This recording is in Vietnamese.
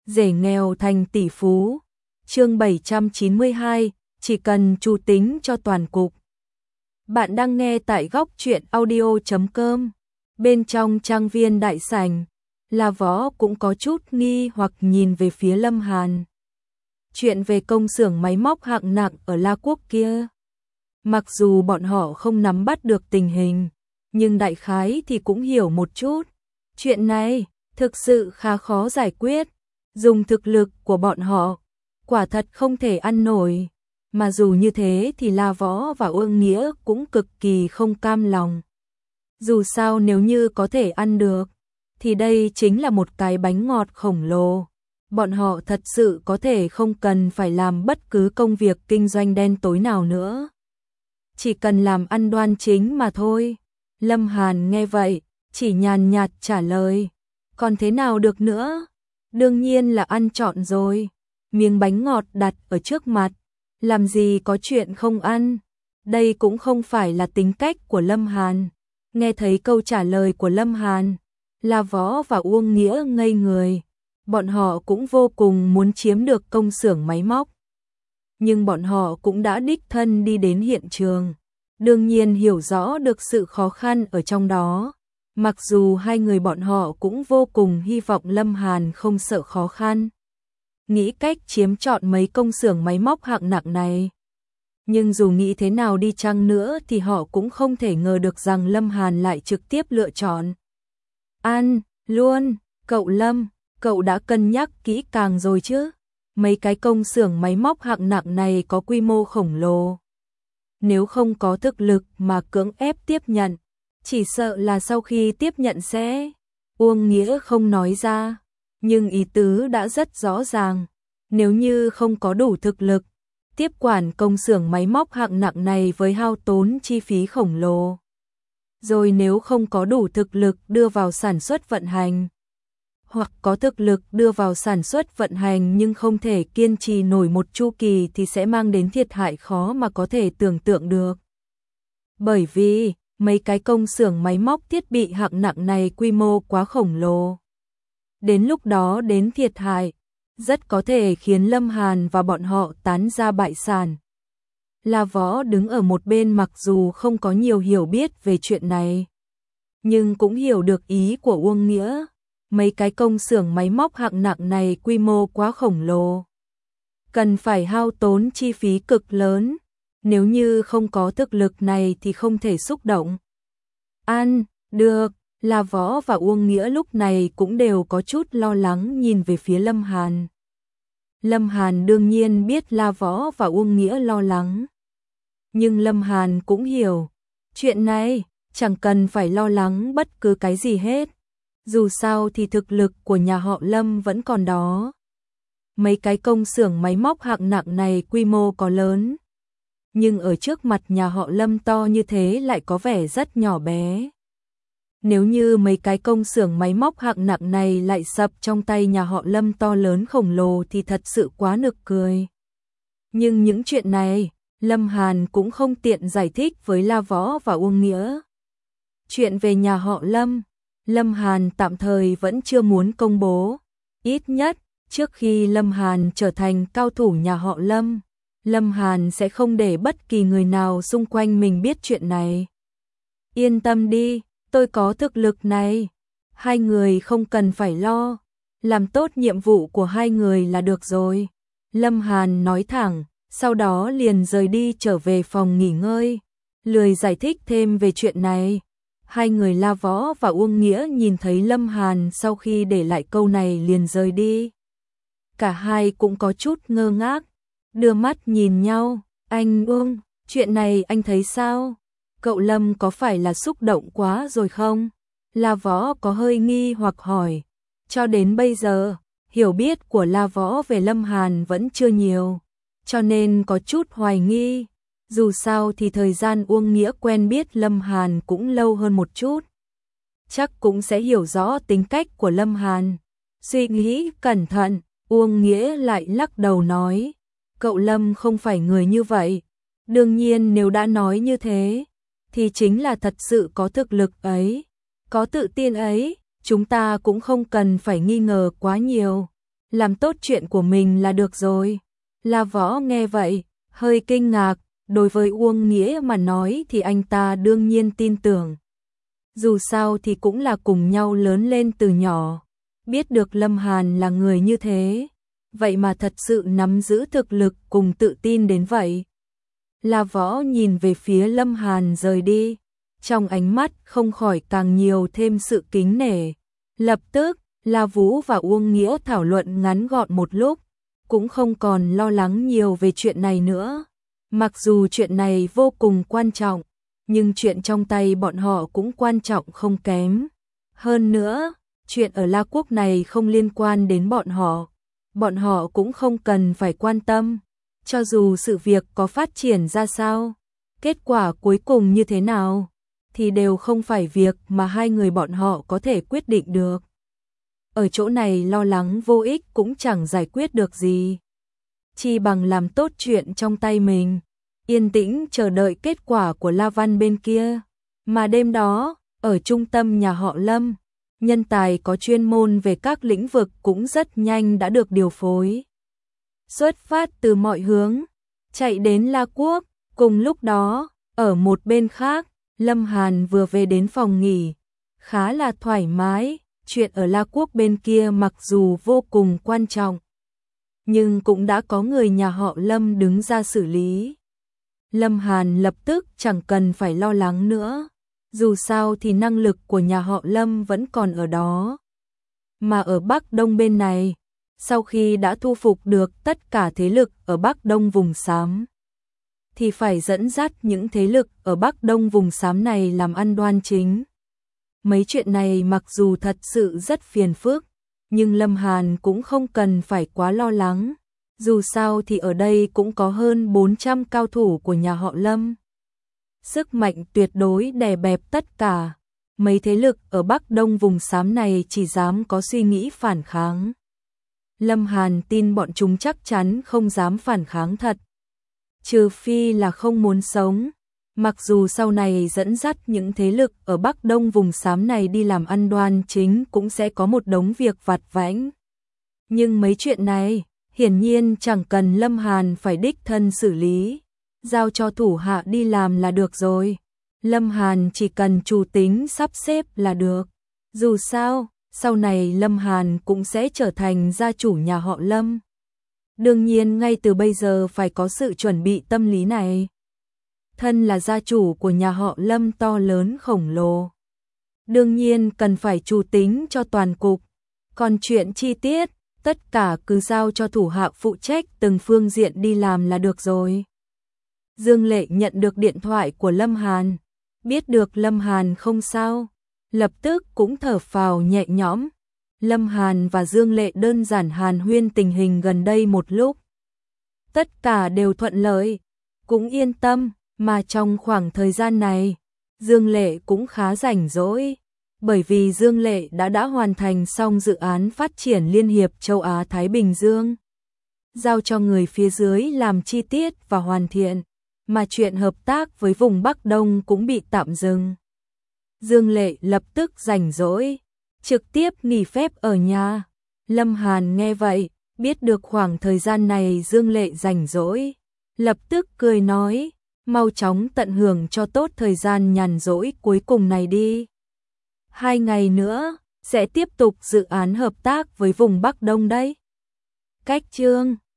rể nghèo thành tỷ phú. Chương 792, chỉ cần chu tính cho toàn cục. Bạn đang nghe tại góc truyện audio.com. Bên trong trang viên đại sảnh, La Võ cũng có chút nghi hoặc nhìn về phía Lâm Hàn. Chuyện về công xưởng máy móc hạng nặng ở La Quốc kia. Mặc dù bọn họ không nắm bắt được tình hình, nhưng đại khái thì cũng hiểu một chút. Chuyện này thực sự khá khó giải quyết. Dùng thực lực của bọn họ, quả thật không thể ăn nổi. Mà dù như thế thì La Võ và Uông Nghĩa cũng cực kỳ không cam lòng. Dù sao nếu như có thể ăn được, thì đây chính là một cái bánh ngọt khổng lồ. Bọn họ thật sự có thể không cần phải làm bất cứ công việc kinh doanh đen tối nào nữa. Chỉ cần làm ăn đoan chính mà thôi. Lâm Hàn nghe vậy, chỉ nhàn nhạt trả lời. Còn thế nào được nữa? Đương nhiên là ăn trọn rồi. Miếng bánh ngọt đặt ở trước mặt, làm gì có chuyện không ăn. Đây cũng không phải là tính cách của Lâm Hàn. Nghe thấy câu trả lời của Lâm Hàn, La Võ và Uông Nghĩa ngây người. Bọn họ cũng vô cùng muốn chiếm được công xưởng máy móc. Nhưng bọn họ cũng đã đích thân đi đến hiện trường. Đương nhiên hiểu rõ được sự khó khăn ở trong đó. Mặc dù hai người bọn họ cũng vô cùng hy vọng Lâm Hàn không sợ khó khăn, nghĩ cách chiếm trọn mấy công xưởng máy móc hạng nặng này. Nhưng dù nghĩ thế nào đi chăng nữa thì họ cũng không thể ngờ được rằng Lâm Hàn lại trực tiếp lựa chọn ăn luôn. Cậu Lâm, cậu đã cân nhắc kỹ càng rồi chứ? Mấy cái công xưởng máy móc hạng nặng này có quy mô khổng lồ. Nếu không có thực lực mà cưỡng ép tiếp nhận, chỉ sợ là sau khi tiếp nhận sẽ... Uông Nghĩa không nói ra, nhưng ý tứ đã rất rõ ràng. Nếu như không có đủ thực lực, tiếp quản công xưởng máy móc hạng nặng này với hao tốn chi phí khổng lồ. Rồi nếu không có đủ thực lực đưa vào sản xuất vận hành, hoặc có thực lực đưa vào sản xuất vận hành nhưng không thể kiên trì nổi một chu kỳ thì sẽ mang đến thiệt hại khó mà có thể tưởng tượng được. Bởi vì mấy cái công xưởng máy móc thiết bị hạng nặng này quy mô quá khổng lồ. Đến lúc đó đến thiệt hại, rất có thể khiến Lâm Hàn và bọn họ tán ra bại sản. La Võ đứng ở một bên mặc dù không có nhiều hiểu biết về chuyện này, nhưng cũng hiểu được ý của Uông Nghĩa. Mấy cái công xưởng máy móc hạng nặng này quy mô quá khổng lồ, cần phải hao tốn chi phí cực lớn. Nếu như không có thực lực này thì không thể xúc động. Ăn, được. La Võ và Uông Nghĩa lúc này cũng đều có chút lo lắng nhìn về phía Lâm Hàn. Lâm Hàn đương nhiên biết La Võ và Uông Nghĩa lo lắng. Nhưng Lâm Hàn cũng hiểu, chuyện này chẳng cần phải lo lắng bất cứ cái gì hết. Dù sao thì thực lực của nhà họ Lâm vẫn còn đó. Mấy cái công xưởng máy móc hạng nặng này quy mô có lớn, nhưng ở trước mặt nhà họ Lâm to như thế lại có vẻ rất nhỏ bé. Nếu như mấy cái công xưởng máy móc hạng nặng này lại sập trong tay nhà họ Lâm to lớn khổng lồ thì thật sự quá nực cười. Nhưng những chuyện này, Lâm Hàn cũng không tiện giải thích với La Võ và Uông Nghĩa. Chuyện về nhà họ Lâm, Lâm Hàn tạm thời vẫn chưa muốn công bố. Ít nhất, trước khi Lâm Hàn trở thành cao thủ nhà họ Lâm, Lâm Hàn sẽ không để bất kỳ người nào xung quanh mình biết chuyện này. Yên tâm đi, tôi có thực lực này. Hai người không cần phải lo. Làm tốt nhiệm vụ của hai người là được rồi. Lâm Hàn nói thẳng, sau đó liền rời đi trở về phòng nghỉ ngơi. Lười giải thích thêm về chuyện này. Hai người La Võ và Uông Nghĩa nhìn thấy Lâm Hàn sau khi để lại câu này liền rời đi. Cả hai cũng có chút ngơ ngác, đưa mắt nhìn nhau. Anh Uông, chuyện này anh thấy sao? Cậu Lâm có phải là xúc động quá rồi không? La Võ có hơi nghi hoặc hỏi. Cho đến bây giờ, hiểu biết của La Võ về Lâm Hàn vẫn chưa nhiều, cho nên có chút hoài nghi. Dù sao thì thời gian Uông Nghĩa quen biết Lâm Hàn cũng lâu hơn một chút, chắc cũng sẽ hiểu rõ tính cách của Lâm Hàn. Suy nghĩ cẩn thận, Uông Nghĩa lại lắc đầu nói, cậu Lâm không phải người như vậy. Đương nhiên nếu đã nói như thế, thì chính là thật sự có thực lực ấy, có tự tin ấy, chúng ta cũng không cần phải nghi ngờ quá nhiều. làm tốt chuyện của mình là được rồi. La Võ nghe vậy, hơi kinh ngạc, đối với Uông Nghĩa mà nói thì anh ta đương nhiên tin tưởng. Dù sao thì cũng là cùng nhau lớn lên từ nhỏ, biết được Lâm Hàn là người như thế, vậy mà thật sự nắm giữ thực lực cùng tự tin đến vậy. La Võ nhìn về phía Lâm Hàn rời đi, trong ánh mắt không khỏi càng nhiều thêm sự kính nể. Lập tức, La Vũ và Uông Nghĩa thảo luận ngắn gọn một lúc, cũng không còn lo lắng nhiều về chuyện này nữa. Mặc dù chuyện này vô cùng quan trọng, nhưng chuyện trong tay bọn họ cũng quan trọng không kém. Hơn nữa, chuyện ở La Quốc này không liên quan đến bọn họ cũng không cần phải quan tâm. Cho dù sự việc có phát triển ra sao, kết quả cuối cùng như thế nào, thì đều không phải việc mà hai người bọn họ có thể quyết định được. Ở chỗ này lo lắng vô ích cũng chẳng giải quyết được gì. Chi bằng làm tốt chuyện trong tay mình, yên tĩnh chờ đợi kết quả của La Văn bên kia. Mà đêm đó, ở trung tâm nhà họ Lâm, nhân tài có chuyên môn về các lĩnh vực cũng rất nhanh đã được điều phối. Xuất phát từ mọi hướng, chạy đến La Quốc. Cùng lúc đó, ở một bên khác, Lâm Hàn vừa về đến phòng nghỉ, khá là thoải mái. Chuyện ở La Quốc bên kia mặc dù vô cùng quan trọng, nhưng cũng đã có người nhà họ Lâm đứng ra xử lý. Lâm Hàn lập tức chẳng cần phải lo lắng nữa, dù sao thì năng lực của nhà họ Lâm vẫn còn ở đó. Mà ở Bắc Đông bên này, sau khi đã thu phục được tất cả thế lực ở Bắc Đông vùng xám, thì phải dẫn dắt những thế lực ở Bắc Đông vùng xám này làm ăn đoan chính. Mấy chuyện này mặc dù thật sự rất phiền phức, nhưng Lâm Hàn cũng không cần phải quá lo lắng. Dù sao thì ở đây cũng có hơn 400 cao thủ của nhà họ Lâm. Sức mạnh tuyệt đối đè bẹp tất cả. Mấy thế lực ở Bắc Đông vùng xám này chỉ dám có suy nghĩ phản kháng. Lâm Hàn tin bọn chúng chắc chắn không dám phản kháng thật. Trừ phi là không muốn sống. Mặc dù sau này dẫn dắt những thế lực ở Bắc Đông vùng xám này đi làm ăn đoan chính cũng sẽ có một đống việc vặt vãnh. Nhưng mấy chuyện này, hiển nhiên chẳng cần Lâm Hàn phải đích thân xử lý, giao cho thủ hạ đi làm là được rồi. Lâm Hàn chỉ cần chủ tính sắp xếp là được. Dù sao, sau này Lâm Hàn cũng sẽ trở thành gia chủ nhà họ Lâm. Đương nhiên ngay từ bây giờ phải có sự chuẩn bị tâm lý này. Thân là gia chủ của nhà họ Lâm to lớn khổng lồ, đương nhiên cần phải chủ tính cho toàn cục. Còn chuyện chi tiết, tất cả cứ giao cho thủ hạ phụ trách từng phương diện đi làm là được rồi. Dương Lệ nhận được điện thoại của Lâm Hàn, biết được Lâm Hàn không sao, lập tức cũng thở phào nhẹ nhõm. Lâm Hàn và Dương Lệ đơn giản hàn huyên tình hình gần đây một lúc. Tất cả đều thuận lợi, cũng yên tâm, mà trong khoảng thời gian này, Dương Lệ cũng khá rảnh rỗi, bởi vì Dương Lệ đã hoàn thành xong dự án phát triển Liên hiệp châu Á Thái Bình Dương. Giao cho người phía dưới làm chi tiết và hoàn thiện, mà chuyện hợp tác với vùng Bắc Đông cũng bị tạm dừng. Dương Lệ lập tức rảnh rỗi, trực tiếp nghỉ phép ở nhà. Lâm Hàn nghe vậy, biết được khoảng thời gian này Dương Lệ rảnh rỗi, lập tức cười nói, mau chóng tận hưởng cho tốt thời gian nhàn rỗi cuối cùng này đi. 2 ngày nữa, sẽ tiếp tục dự án hợp tác với vùng Bắc Đông đấy. Cách chương